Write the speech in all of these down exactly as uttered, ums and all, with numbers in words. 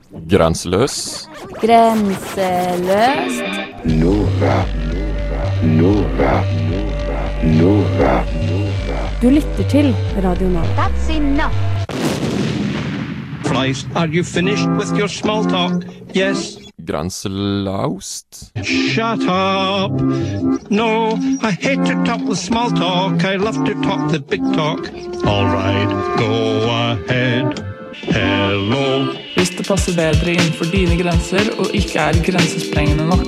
Grenseløs. Grenseløst. Nova. Nova. Nova. Du lytter til Radio Nova. That's enough. Flies, are you finished with your small talk? Yes. Grenselaust. Shut up. No, I hate to talk with small talk. I love to talk the big talk. All right, go ahead. Hello. Hvis det passer bedre innenfor dine grenser og ikke er grensesprengende nok.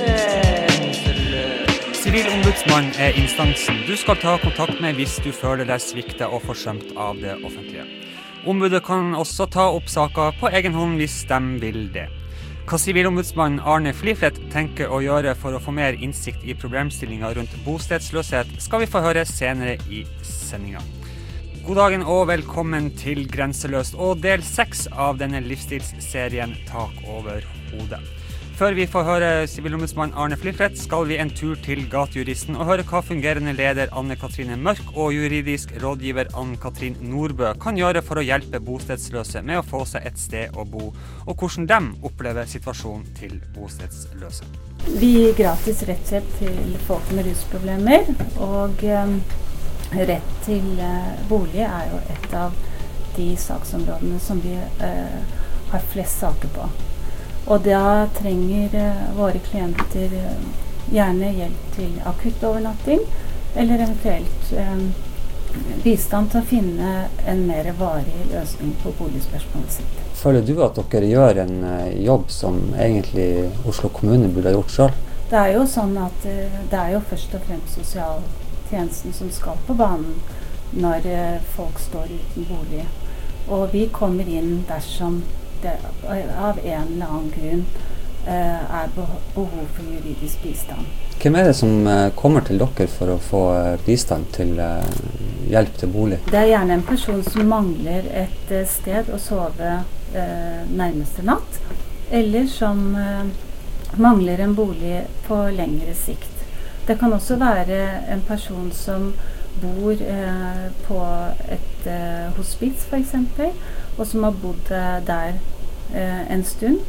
Sivilombudsmannen er instansen du skal ta kontakt med hvis du føler deg sviktet og forsømt av det offentlige. Ombudet kan også ta opp saker på egen hånd hvis de vil det. Hva sivilombudsmannen Arne Fliflet tenker å gjøre for å få mer innsikt i problemstillinger rundt bostedsløshet, skal vi få høre senere i sendingen. God dagen og velkommen til Grenseløst og del seks av denne livsstilsserien Tak over hodet. Før vi får høre sivilombudsmann Arne Fliflet, skal vi en tur til Gatejuristen og høre hva fungerende leder Anne-Katrine Mørk og juridisk rådgiver Ann-Katrin Nordbø kan gjøre for å hjelpe bostedsløse med å få seg et sted å bo, og hvordan de opplever situasjonen til bostedsløse. Vi gir gratis rettshjelp til folk med rusproblemer, og um, rett til uh, bolig er jo et av de saksområdene som vi uh, har flest saker på. Og da trenger uh, våre klienter uh, gjerne hjelp til akutt overnatting, eller eventuelt um, bistand til å finne en mer varig løsning på boligspørsmålet sitt. Føler du at dere gjør en uh, jobb som egentlig Oslo kommune burde ha gjort selv? Det er jo sånn at uh, det er jo først og fremst sosialtjenesten som skal på banen når uh, folk står uten bolig. Og vi kommer inn dersom det av en eller annen grunn uh, er behov for juridisk bistand. Hvem er det som uh, kommer til dere for å få uh, bistand til uh, hjelp til bolig? Det er gjerne en person som mangler et uh, sted å sove uh, nærmeste natt, eller som uh, mangler en bolig på lengre sikt. Det kan også være en person som bor uh, på et uh, hospits for eksempel, og som har bodd uh, der uh, en stund,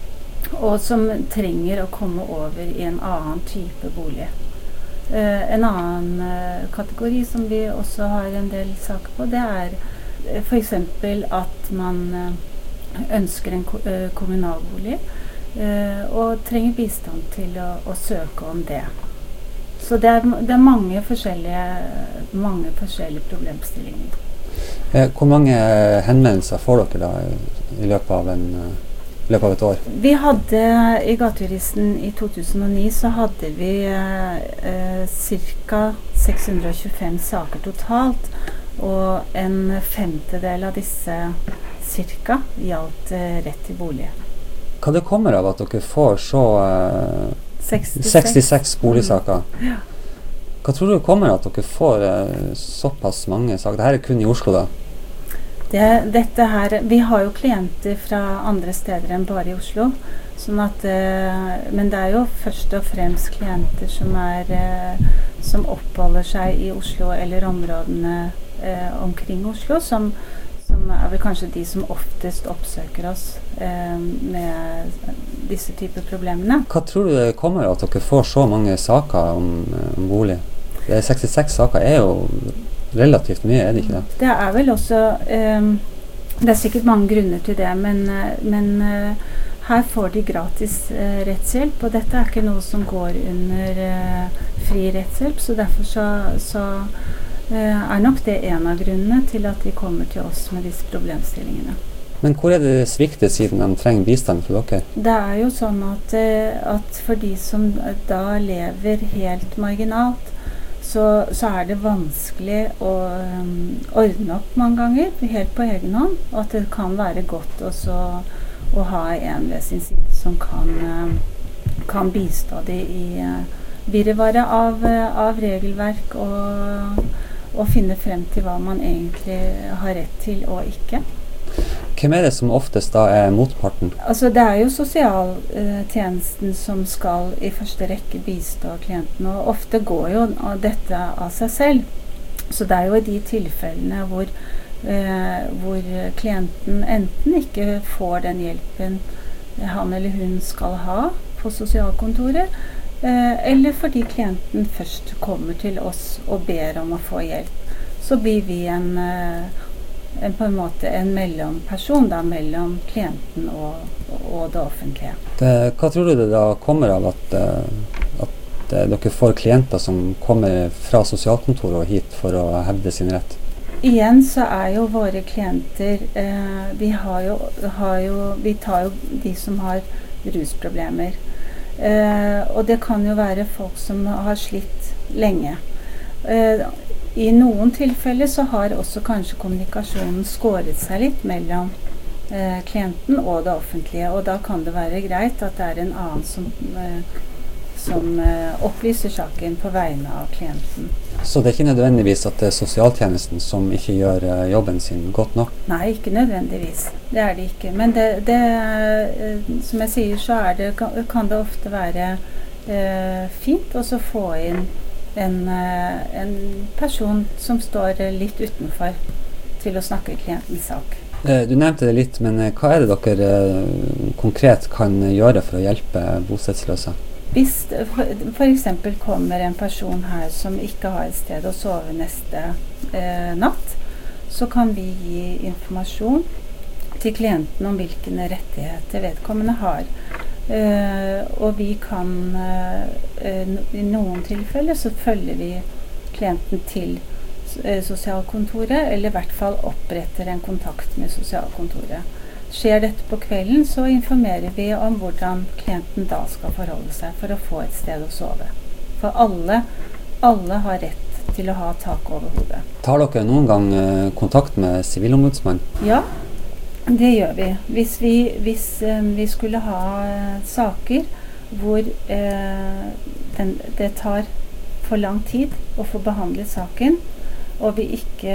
og som trenger å komme over i en annen type bolig. Uh, en annen uh, kategori som vi også har en del saker på, det er uh, for eksempel at man uh, ønsker en ko- uh, kommunalbolig uh, og trenger bistand til å, å søke om det. Så det er, det er mange forskjellige, mange forskjellige problemstillinger. Eh, hvor mange henvendelser får dere da i løpet av, en, i løpet av et år? Vi hadde i Gatejuristen i to tusen og ni så hadde vi eh, ca. seks hundre og tjuefem saker totalt, og en femtedel av disse cirka gjaldt eh, rett til bolig. Hva det kommer av at dere får så eh, sekstiseks, sekstiseks boligsaker? Mm. Ja. Hva tror du kommer at dere får eh, såpass mange saker? Dette er kun i Oslo da? Det, dette her, vi har jo klienter fra andre steder enn bare i Oslo, sånn at, eh, men det er jo først og fremst klienter som, er, eh, som oppholder seg i Oslo eller områdene eh, omkring Oslo, som, som er vel kanskje de som oftest oppsøker oss eh, med disse typer problemene. Hva tror du det kommer av at dere får så mange saker om, om bolig? Det er sekstiseks saker er jo relativt mye, er det ikke det? Det er vel også, um, det er sikkert mange grunner til det, men, men uh, her får de gratis uh, rettshjelp, og dette er ikke noe som går under uh, fri rettshjelp, så derfor så, så uh, er nok det en av grunnene til at de kommer til oss med disse problemstillingene. Men hvor er det det svikter siden de trenger bistand fra dere? Det er jo sånn at, uh, at for de som da lever helt marginalt, Så, så er det vanskelig å um, ordne opp mange ganger, helt på egen hånd, og at det kan være godt også å ha en ved sin side som kan, um, kan bistå de i uh, virvaret av, uh, av regelverk og, og finne frem til hva man egentlig har rett til og ikke. Hvem er det som oftest da er motparten? Altså det er jo sosialtjenesten uh, som skal i første rekke bistå klienten, og ofte går jo dette av seg selv. Så det er jo i de tilfellene hvor eh, hvor klienten enten ikke får den hjelpen han eller hun skal ha på sosialkontoret, eh, eller fordi klienten først kommer til oss og ber om å få hjelp. Så blir vi en, eh, en på en måte en mellomperson da, mellom klienten og, og det offentlige. Det, hva tror du det da kommer av at, at dere får klienter som kommer fra sosialkontoret og hit for å hevde sin rett? Igjen så er jo våre klienter, eh, vi, har jo, har jo, vi tar jo de som har rusproblemer. Eh, og det kan jo være folk som har slitt lenge. Eh, I noen tilfeller så har også kanskje kommunikasjonen skåret seg litt mellom eh, klienten og det offentlige, og da kan det være greit at det er en annen som eh, som eh, opplyser saken på vegne av klienten. Så det er ikke nødvendigvis at det er sosialtjenesten som ikke gjør eh, jobben sin godt nok? Nei, ikke nødvendigvis. Det er det ikke. Men det, det eh, som jeg sier, så er det, kan, kan det ofte være eh, fint å få inn en, eh, en person som står litt utenfor til å snakke klientens sak. Eh, du nevnte det litt, men eh, hva er det dere eh, konkret kan gjøre for å hjelpe bostedsløse? Hvis for, for eksempel kommer en person her som ikke har et sted å sove neste eh, natt, så kan vi gi informasjon til klienten om hvilke rettigheter vedkommende har. Eh, og vi kan, eh, i noen tilfeller så følger vi klienten til eh, sosialkontoret, eller i hvert fall oppretter en kontakt med sosialkontoret. Skjer dette på kvelden, så informerer vi om hvordan klienten da skal forholde seg for å få et sted å sove. For alle, alle har rett til å ha tak over hodet. Tar dere noen gang eh, kontakt med sivilombudsmannen? Ja, det gjør vi. Hvis vi, hvis, eh, vi skulle ha eh, saker hvor eh, den, det tar for lang tid å få behandlet saken, og vi ikke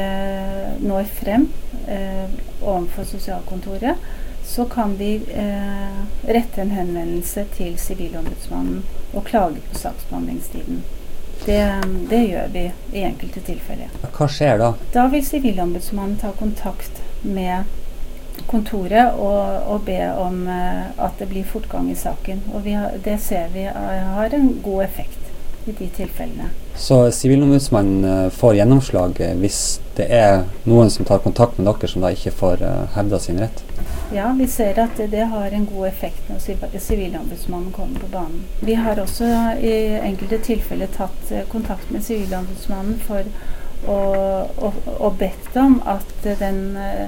når frem eh, overfor sosialkontoret, så kan vi eh, rette en henvendelse til sivilombudsmannen og klage på saksbehandlingstiden. Det, det gjør vi i enkelte tilfeller. Hva skjer da? Da vil sivilombudsmannen ta kontakt med kontoret og, og be om eh, at det blir fortgang i saken. Og vi har, det ser vi har en god effekt i de tilfellene. Så sivilombudsmannen får gjennomslag hvis det er noen som tar kontakt med dere som da ikke får hevda sin rett? Ja, vi ser at det, det har en god effekt når sivilombudsmannen kommer på banen. Vi har også i enkelte tilfeller tatt kontakt med sivilombudsmannen for å, å, å bedt om at den,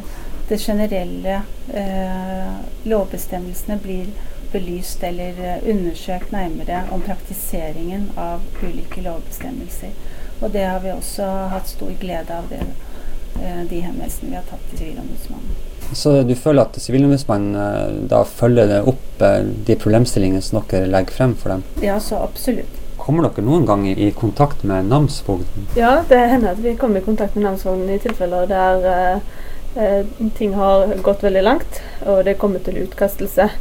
det generelle eh, lovbestemmelsene blir belyst eller undersøkt nærmere om praktiseringen av ulike lovbestemmelser. Og det har vi også hatt stor glede av, det, de henvendelsene vi har tatt til sivilombudsmannen. Så du føler at sivilombudsmannen da følger det opp de problemstillingene som dere legger frem for dem? Ja, så absolutt. Kommer dere noen gang i kontakt med namsfogden? Ja, det hender at vi kommer i kontakt med namsfogden i tilfeller der eh, ting har gått veldig langt, og det kommer til utkastelse.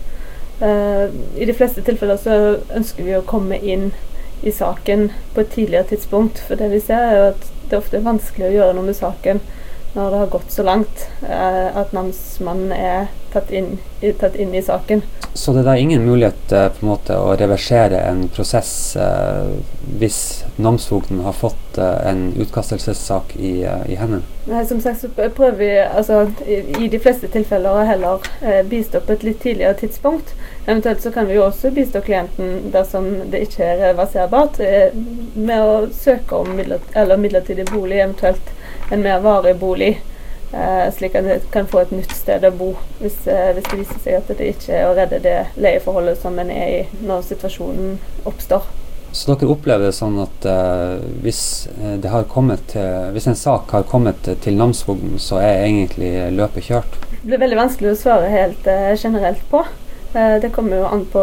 Uh, I de fleste tilfeller så ønsker vi å komme inn i saken på et tidligere tidspunkt, for det vi ser er jo at det ofte er vanskelig å gjøre noe med saken når det har gått så langt uh, at namsmannen er tatt inn, tatt inn i saken. Så det er da ingen mulighet uh, på en måte å reversere en prosess uh, hvis namsfogden har fått uh, en utkastelsessak i, uh, i hendene? Nei, som sagt så prøver vi altså, i, i de fleste tilfeller å heller uh, bistå på et litt tidligere tidspunkt. Eventuelt så kan vi jo også bistå klienten dersom det ikke er reverserbart uh, med å søke om midler, eller midlertidig bolig, eventuelt en mer varig bolig. Uh, slik at det kan få et nytt sted å bo hvis, uh, hvis det viser seg at det ikke er å redde det leieforholdet som en er i når situasjonen oppstår. Så dere opplever det sånn at uh, hvis, det har kommet til, hvis en sak har kommet til namsfogden, så er egentlig løpet kjørt? Det blir veldig vanskelig å svare helt uh, generelt på. Uh, det kommer jo an på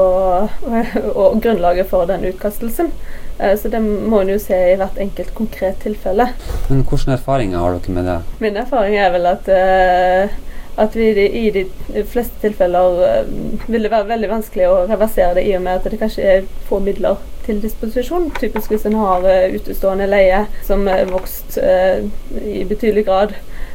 uh, grunnlaget for den utkastelsen. Så det må en jo se i hvert enkelt konkret tilfelle. Men hvilke erfaringer har dere med det? Min erfaring er vel at, uh, at vi i de fleste tilfeller uh, vil det være veldig vanskelig å reversere det i og med at det kanskje er få midler til disposisjon. Typisk hvis en har uh, utestående leie som er vokst uh, i betydelig grad.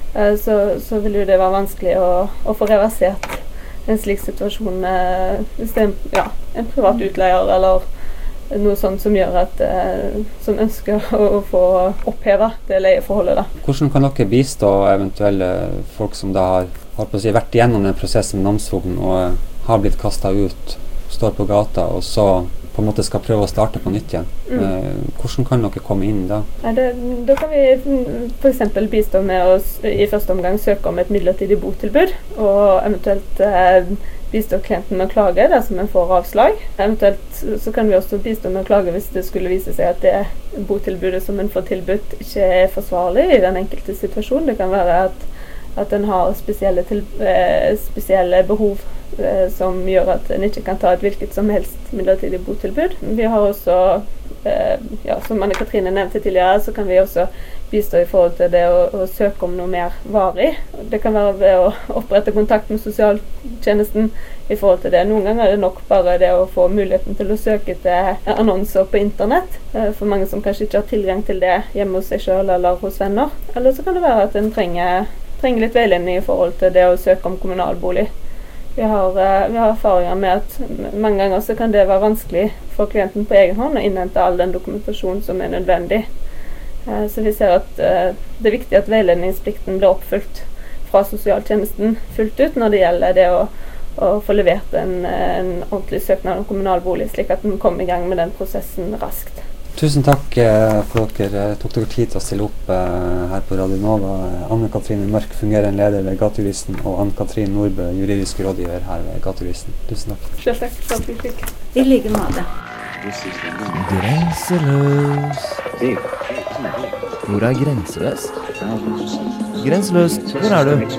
eh, så, så vil jo det være vanskelig å, å få reversert en slik situasjon eh, hvis det er en, ja, en privat utleier eller noe sånt som gjør at eh, som ønsker å, å få oppheve det leieforholdet da. Hvordan kan dere bistå eventuelle folk som da har, har på å si, vært igjennom den prosessen med namsfogden og har blitt kastet ut, står på gata og så på en måte skal prøve å starte på nytt igjen? Mm. Eh, hvordan kan dere komme inn da? Ja, det, da kan vi for eksempel bistå med å i første omgang søke om et midlertidig botilbud, og eventuelt eh, bistå klienten med å klage dersom en får avslag. Eventuelt så kan vi også bistå med å klage hvis det skulle vise seg at det botilbudet som en får tilbudt ikke er forsvarlig i den enkelte situasjonen. Det kan være at, at en har spesielle, til, eh, spesielle behov som gjør at en ikke kan ta et hvilket som helst midlertidig botilbud. Vi har også, eh, ja, som Anne-Katrine nevnte tidligere, så kan vi også bistå i forhold til det å, å søke om noe mer varig. Det kan være ved å opprette kontakt med sosialtjenesten i forhold til det. Noen ganger er det nok bare det å få muligheten til å søke til annonser på internett, eh, for mange som kanskje ikke har tilgang til det hjemme hos seg selv eller hos venner. Eller så kan det være at en trenger, trenger litt veiledning i forhold til det å søke om kommunalbolig. Vi har, vi har erfaringer med at mange ganger så kan det være vanskelig for klienten på egen hånd å innhente all den dokumentasjonen som er nødvendig. Så vi ser at det er viktig at veiledningsplikten blir oppfylt fra sosialtjenesten fullt ut når det gjelder det å, å få levert en, en ordentlig søknad om kommunalbolig, slik at den kommer i gang med den prosessen raskt. Tusen takk eh, for at dere tok dere tid til å stille opp eh, her på Radio Nova. Anne-Katrine Mørk, fungerende leder ved Gatejuristen, og Ann-Katrin Nordbø, juridisk rådgiver her ved Gatejuristen. Tusen takk. Selv takk for at vi fikk. I like måte. Grenseløs. Hvor er grenseløs? Grenseløs, hvor er du?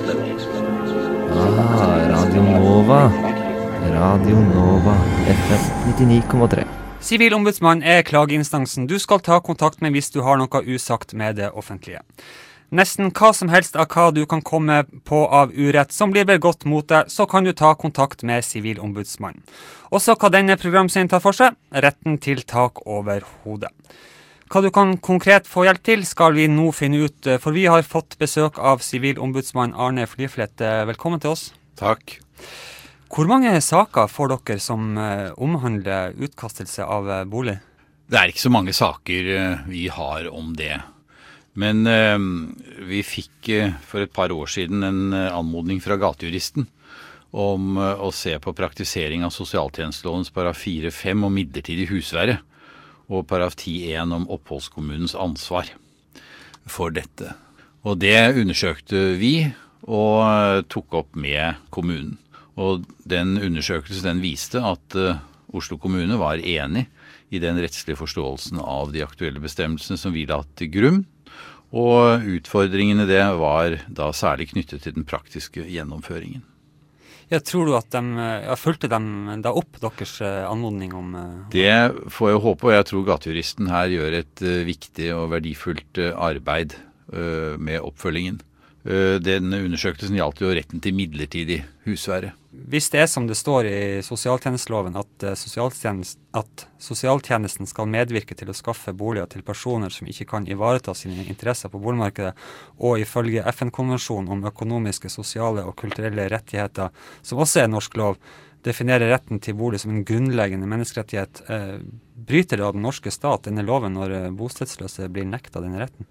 Ah, Radio Nova. Radio Nova, F M nittini komma tre. Sivilombudsmann er klageinstansen du skal ta kontakt med hvis du har noe usagt med det offentlige. Nesten hva som helst av hva du kan komme på av urett som blir begått mot deg, så kan du ta kontakt med sivilombudsmann. Også hva denne programserien tar for seg, retten til tak over hodet. Hva du kan konkret få hjelp til skal vi nå finne ut, for vi har fått besøk av sivilombudsmann Arne Fliflet. Velkommen til oss. Takk. Hvor mange saker får dere som uh, omhandler utkastelse av uh, bolig? Det er ikke så mange saker uh, vi har om det. Men uh, vi fikk uh, for et par år siden en uh, anmodning fra Gatejuristen om uh, å se på praktisering av sosialtjenestelovens paragraf fire fem om midlertidig husvære og paragraf ti en om oppholdskommunens ansvar for dette. Og det undersøkte vi og uh, tok opp med kommunen. Og den undersøkelsen den viste at uh, Oslo kommune var enig i den rettslige forståelsen av de aktuelle bestemmelsene som vi la til grunn, og utfordringene det var da særlig knyttet til den praktiske gjennomføringen. Jeg tror du at de, jeg fulgte dem da opp deres anmodning om... Uh, det får jeg håpe, og jeg tror Gatejuristen her gjør et uh, viktig og verdifullt uh, arbeid uh, med oppfølgingen. Den undersøkelsen gjaldt jo retten til midlertidig husvære. Hvis det er som det står i sosialtjenesteloven at, sosialtjenest, at sosialtjenesten skal medvirke til å skaffe boliger til personer som ikke kan ivareta sine interesser på boligmarkedet, og ifølge F N-konvensjonen om økonomiske, sosiale og kulturelle rettigheter, som også er norsk lov, definerer retten til bolig som en grunnleggende menneskerettighet, eh, bryter det av den norske stat denne loven når bostedsløse blir nekta denne retten?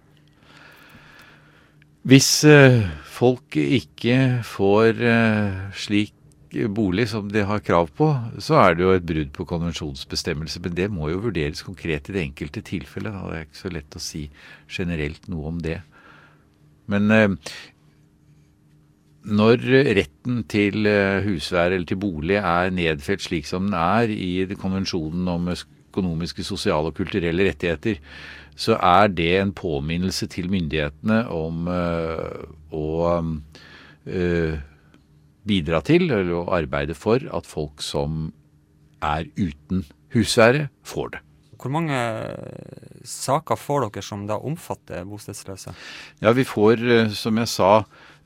Hvis uh, folk ikke får uh, slik bolig som de har krav på, så er det jo et brudd på konvensjonsbestemmelser, men det må jo vurderes konkret i det enkelte tilfellet. Da. Det er ikke så lett å si generelt noe om det. Men uh, når retten til uh, husvære eller til bolig er nedfelt slik som den er i konvensjonen om økonomiske, sosiale og kulturelle rettigheter, så er det en påminnelse til myndighetene om uh, å uh, bidra til, eller å arbeide for, at folk som er uten husvære, får det. Hvor mange saker får dere som da omfatter bostedsløse? Ja, vi får, som jeg sa,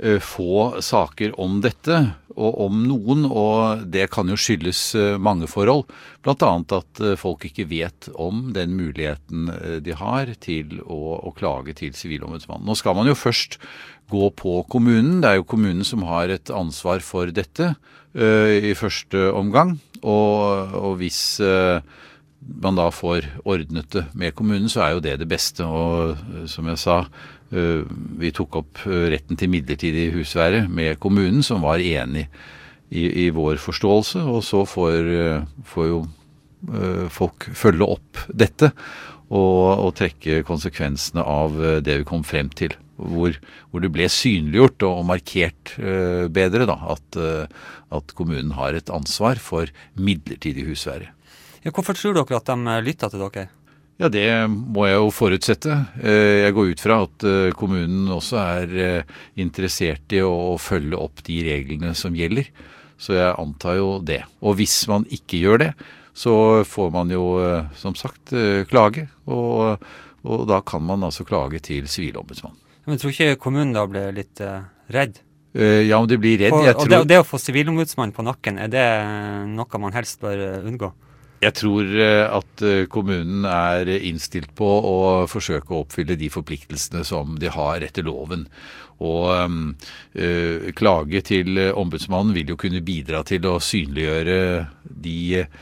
få saker om dette, og om noen, og det kan jo skyldes mange forhold. Blant annet at folk ikke vet om den muligheten de har til å, å klage til Sivilombudsmannen. Nå skal man jo først gå på kommunen. Det er jo kommunen som har et ansvar for dette uh, i første omgang, og, og hvis uh, man da får ordnet det med kommunen, så er jo det det beste. Og uh, som jeg sa, uh, vi tok opp retten til midlertidig husvære med kommunen, som var enig i, i vår forståelse, og så får, uh, får jo uh, folk følge opp dette og, og trekke konsekvensene av det vi kom frem til. Hvor, hvor det ble synliggjort og markert uh, bedre da, at, uh, at kommunen har et ansvar for midlertidig husvære. Ja, hvorfor tror dere at de lytter til dere? Ja, det må jeg jo forutsette. Uh, jeg går ut fra at uh, kommunen også er uh, interessert i å følge opp de reglene som gjelder. Så jeg antar jo det. Og hvis man ikke gjør det, så får man jo uh, som sagt uh, klage, og, og da kan man altså klage til Sivilombudsmannen. Men tror ikke kommunen da ble litt uh, redd? Uh, ja, om det blir redd. For, jeg og tror... det, det å få Sivilombudsmannen på nakken, er det noe man helst bør uh, unngå? Jeg tror uh, at uh, kommunen er innstilt på å forsøke å oppfylle de forpliktelsene som de har etter loven. Og um, uh, klage til uh, ombudsmannen vil jo kunne bidra til å synliggjøre de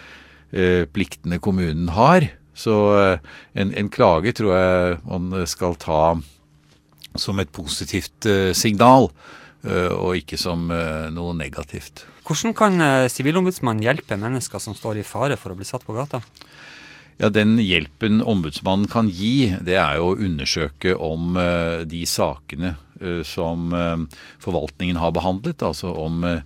uh, pliktene kommunen har. Så uh, en, en klage tror jeg man skal ta som et positivt uh, signal, uh, og ikke som uh, noe negativt. Hvordan kan uh, Sivilombudsmannen hjelpe mennesker som står i fare for å bli satt på gata? Ja, den hjelpen ombudsmannen kan gi, det er jo å undersøke om uh, de sakene uh, som uh, forvaltningen har behandlet, altså om uh,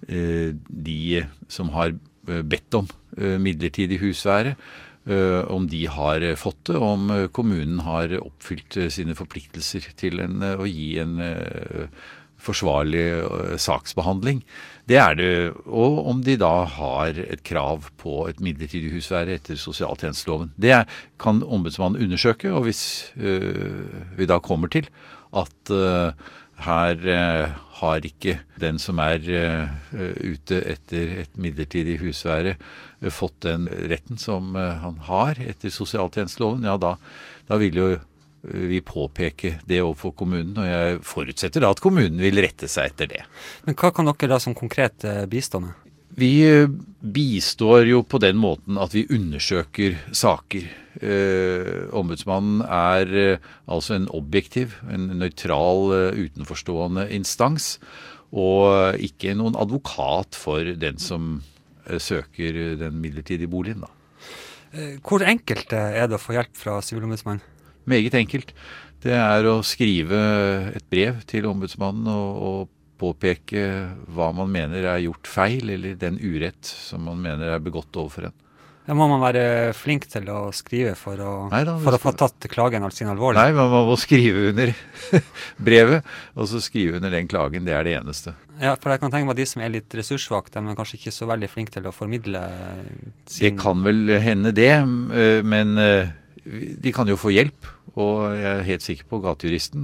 de som har uh, bedt om uh, midlertidig husvære, Uh, om de har fått det, om uh, kommunen har oppfylt uh, sine forpliktelser til en, uh, å gi en uh, forsvarlig uh, saksbehandling. Det er det, og om de da har et krav på et midlertidig husvære etter sosialtjenesteloven. Det er, kan ombudsmannen undersøke, og hvis uh, vi da kommer til at uh, her uh, har ikke den som er uh, ute etter et midlertidig husvære uh, fått den retten som uh, han har etter sosialtjenesteloven, ja da, da vil jo uh, vi påpeke det overfor kommunen, og jeg forutsetter da at kommunen vil rette seg etter det. Men hva kan dere da som konkret uh, bistå med? Vi bistår jo på den måten at vi undersøker saker. Eh, ombudsmannen er eh, altså en objektiv, en nøytral, eh, utenforstående instans, og ikke noen advokat for den som eh, søker den midlertidige boligen da. Eh, hvor enkelt er det å få hjelp fra Sivilombudsmannen? Meget enkelt. Det er å skrive et brev til ombudsmannen og, og påpeke hva man mener er gjort feil, eller den urett som man mener er begått overfor en. Ja, må man være flink til å skrive for å, Neida, for å få tatt klagen av sin alvorlig? Nei, man må skrive under brevet, og så skrive under den klagen, det er det eneste. Ja, for jeg kan tenke meg at de som er litt ressurssvakt, de er kanskje ikke så veldig flink til å formidle sin... Det kan vel hende det, men de kan jo få hjelp, og jeg er helt sikker på at Gatejuristen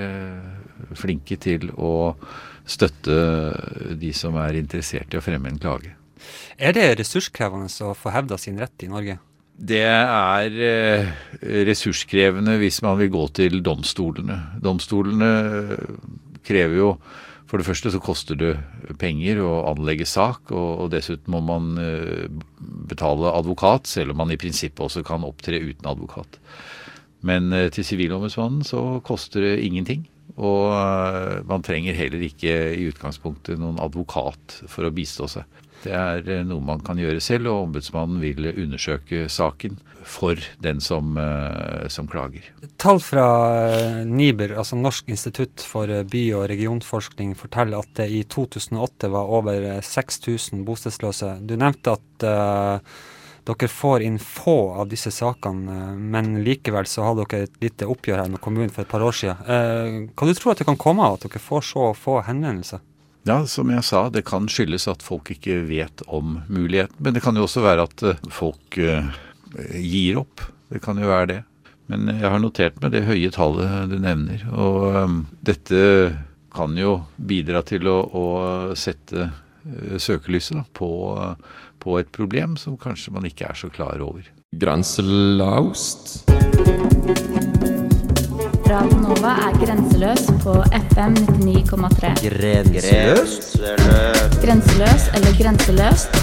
er flinke til å støtte de som er interessert i å fremme en klage. Er det ressurskrevende å få hevda sin rett i Norge? Det er eh, ressurskrevende hvis man vil gå til domstolene. Domstolene krever jo, for det første så koster det penger å anlegge sak, og, og dessuten må man eh, betale advokat, selv om man i prinsippet også kan opptre uten advokat. Men eh, til Sivilombudsmannen så koster det ingenting. Og uh, man trenger heller ikke i utgangspunktet noen advokat for å bistå seg. Det er uh, noe man kan gjøre selv, og ombudsmannen vil undersøke saken for den som, uh, som klager. Tall fra uh, NIBR, altså Norsk institutt for by- og regionforskning, forteller at det i to tusen og åtte var over seks tusen bostedsløse. Du nevnte at uh, dere får inn få av disse sakene, men likevel så har dere et lite oppgjør her med kommunen for et par år siden. Eh, hva du tror at det kan komme av at dere får så få henvendelser? Ja, som jeg sa, det kan skyldes at folk ikke vet om muligheten, men det kan jo også være at folk gir opp. Det kan jo være det. Men jeg har notert meg det høye tallet du nevner, og um, dette kan jo bidra til å, å sette uh, søkelyset da, på, uh, på et problem som kanskje man ikke er så klar over. Grenseløst. Radio Nova er grenseløs på F M nittionio komma tre. Grenseløst? Grenseløs eller grenseløst?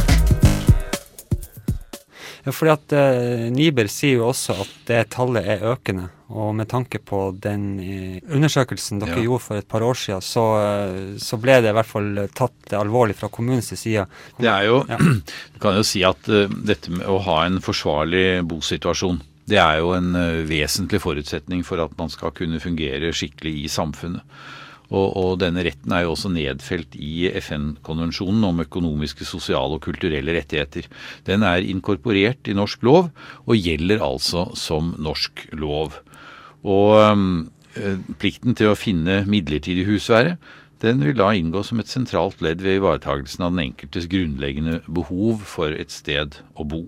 Ja, fordi at eh, Niber sier jo også at det tallet er økende, og med tanke på den eh, undersøkelsen dere ja. gjorde for et par år siden, så, eh, så ble det i hvert fall tatt alvorlig fra kommunens side. Det er jo, ja. du kan jo si at uh, dette med å ha en forsvarlig bosituasjon, det er jo en uh, vesentlig forutsetning for at man skal kunne fungere skikkelig i samfunnet. Og, og denne retten er jo også nedfelt i F N-konvensjonen om økonomiske, sosiale og kulturelle rettigheter. Den er inkorporert i norsk lov og gjelder altså som norsk lov. Og um, plikten til å finne midlertidig husvære, den vil da inngå som et sentralt ledd ved ivaretagelsen av den enkeltes grunnleggende behov for et sted å bo.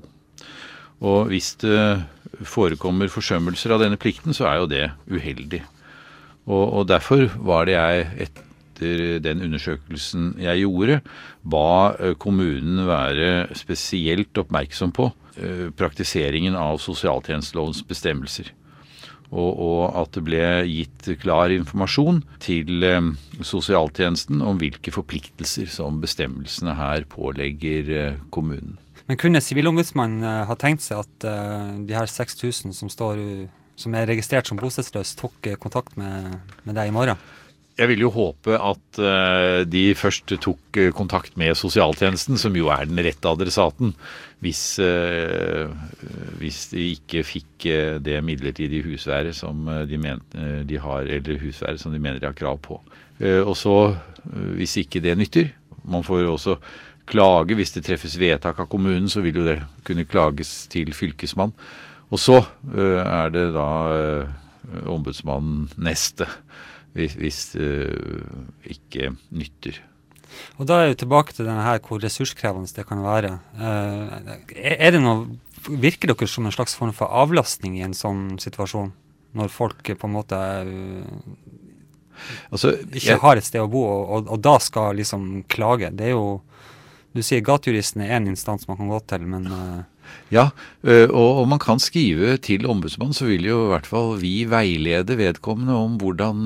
Og hvis det forekommer forsømmelser av denne plikten, så er jo det uheldig. Og, og derfor var det jeg, etter den undersøkelsen jeg gjorde, ba kommunen være spesielt oppmerksom på eh, praktiseringen av sosialtjenestelovens bestemmelser. Og, og at det ble gitt klar informasjon til eh, sosialtjenesten om hvilke forpliktelser som bestemmelsene her pålegger eh, kommunen. Men kunne Sivilombudsmannen uh, ha tenkt seg at uh, de her seks tusen som står uh, som er registrert som bostedsløs, tok kontakt med, med deg i morgen? Jeg vil jo håpe at uh, de først tok uh, kontakt med sosialtjenesten, som jo er den rette adressaten, hvis, uh, hvis de ikke fikk uh, det midlertidige husværet som uh, de, men, uh, de har, eller husværet som de mener de har krav på. Uh, og så, uh, hvis ikke det nytter, man får også klage, hvis det treffes vedtak av kommunen, så vil jo det kunne klages til fylkesmann. Og så uh, er det da uh, ombudsmannen neste, hvis, hvis det uh, ikke nytter. Og da er vi tilbake til denne her, hvor ressurskrevende det kan være. Uh, er det noe, virker dere som en slags form for avlastning i en sånn situasjon? Når folk på en måte uh, altså, ikke jeg, har et sted å bo, og, og, og da skal liksom klage. Det er jo, du sier gatejuristen er en instans man kan gå til, men... Uh, Ja, og om man kan skrive til ombudsmannen, så vil jo i hvert fall vi veilede vedkommende om hvordan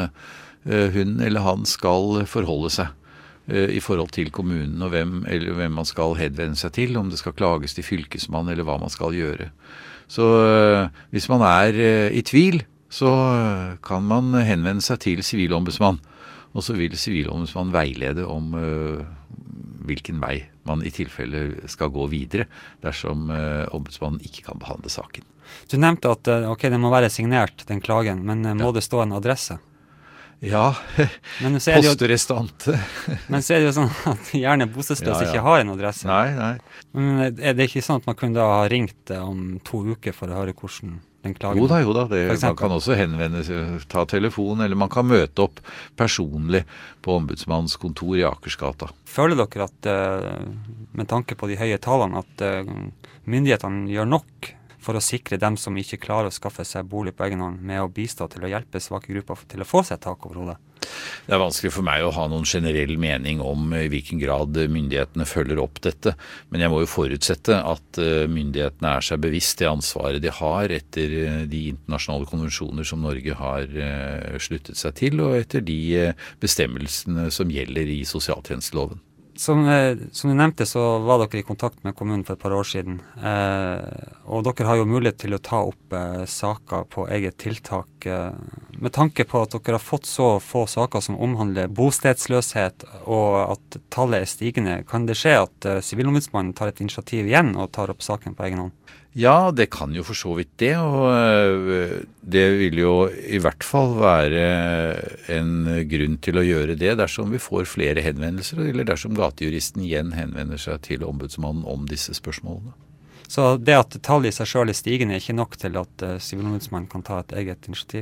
hun eller han skal forholde seg i forhold til kommunen, og hvem, eller hvem man skal henvende seg til, om det skal klages til fylkesmann, eller hva man skal gjøre. Så hvis man er i tvil, så kan man henvende seg til sivilombudsmann, og så vil sivilombudsmann veilede om hvilken vei man i tilfelle skal gå videre dersom uh, ombudsmannen ikke kan behandle saken. Du nevnte at uh, ok, det må være signert, den klagen, men uh, må ja. det stå en adresse? Ja, posterestante. Men så er det jo sånn at gjerne bostedsløs ja, ja. ikke har en adresse. Nei, nei. Men er det ikke sånn at man kunne da ha ringt uh, om to uker for å høre hvordan den klagen? Jo da, jo da. Det, man kan også henvende seg, ta telefon, eller man kan møte opp personlig på ombudsmannens kontor i Akersgata. Føler dere at, med tanke på de høye tallene, at myndighetene gjør nok for å sikre dem som ikke klarer å skaffe seg bolig på egen hånd, med å bistå til å hjelpe svake grupper til å få seg tak over hodet? Det er vanskelig for meg å ha noen generell mening om i hvilken grad myndighetene følger opp dette, men jeg må jo forutsette at myndighetene er seg bevisst det ansvaret de har etter de internasjonale konvensjoner som Norge har sluttet seg til, og etter de bestemmelsene som gjelder i sosialtjenesteloven. Som, som du nevnte, så var dere i kontakt med kommunen for et par år siden, eh, og dere har jo mulighet til å ta opp eh, saker på eget tiltak. Eh, med tanke på at dere har fått så få saker som omhandler bostedsløshet, og at tallet er stigende, kan det skje at eh, Sivilombudsmannen tar et initiativ igjen og tar opp saken på egen hånd? Ja, det kan jo for så vidt det, og det vil jo i hvert fall være en grunn til å gjøre det dersom vi får flere henvendelser, eller dersom gatejuristen igjen henvender seg til ombudsmannen om disse spørsmålene. Så det at tallet i seg selv er stigende er ikke nok til at Sivilombudsmannen kan ta et eget initiativ?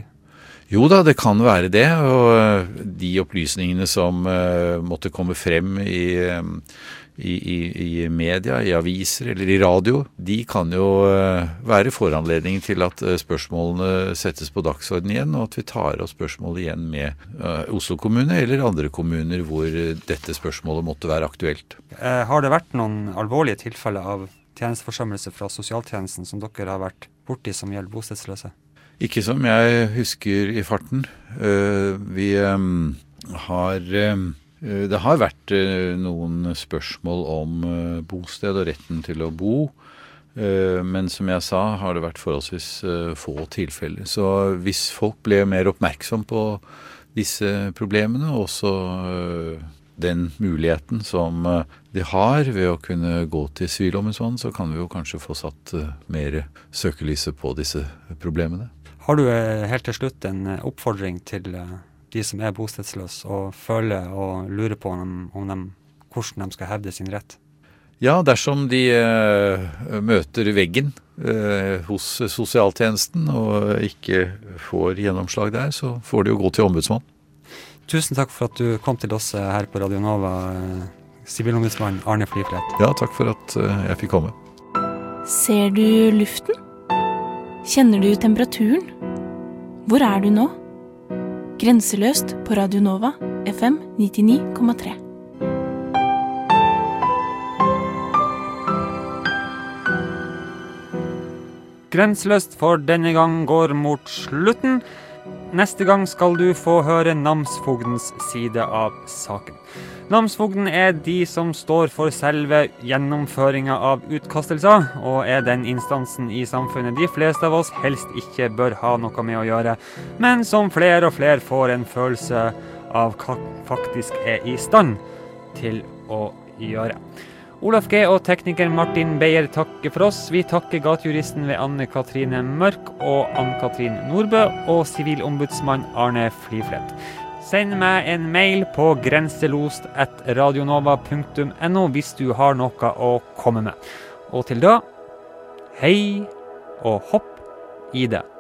Jo da, det kan være det, og de opplysningene som uh, måtte komme frem i, um, i, i, i media, i aviser eller i radio, de kan jo uh, være foranledningen til at uh, spørsmålene settes på dagsorden igjen, og at vi tar oss spørsmålet igjen med uh, Oslo kommune eller andre kommuner hvor uh, dette spørsmålet måtte være aktuelt. Uh, har det vært noen alvorlige tilfeller av tjenesteforsømmelse fra sosialtjenesten som dere har vært borti som gjelder bostedsløse? Ikke som jeg husker i farten. Uh, vi um, har, uh, det har vært uh, noen spørsmål om uh, bosted og retten til å bo, uh, men som jeg sa har det vært forholdsvis uh, få tilfeller. Så hvis folk ble mer oppmerksom på disse problemene, og også uh, den muligheten som uh, de har ved å kunne gå til Sivilombudsmannen, så kan vi jo kanskje få satt uh, mer søkelyset på disse problemene. Har du helt til slutt en oppfordring til de som er bostedsløse og føler og lurer på om, om de, hvordan de skal hevde sin rett? Ja, dersom de uh, møter veggen uh, hos sosialtjenesten og ikke får gjennomslag der, så får de jo gå til ombudsmann. Tusen takk for at du kom til oss her på Radio Nova, Sivilombudsmann Arne Fliflet. Ja, takk for at uh, jeg fikk komme. Ser du luften? Kjenner du temperaturen? Hvor er du nå? Grenseløst på Radio Nova, F M nittini komma tre. Grenseløst for denne gang går mot slutten. Neste gang skal du få høre namsfogdens side av saken. Namsfogden er de som står for selve gjennomføringen av utkastelser, og er den instansen i samfunnet de fleste av oss helst ikke bør ha noe med å gjøre, men som flere og flere får en følelse av hva faktisk er i stand til å gjøre. Olaf G. og tekniker Martin Beyer takker for oss. Vi takker gatejuristen ved Anne-Katrine Mørk og Ann-Katrin Nordbø og sivilombudsmann Arne Fliflet. Send meg en mail på grenselost at radionova punktum no hvis du har noe å komme med. Og til da, hei og hopp i det.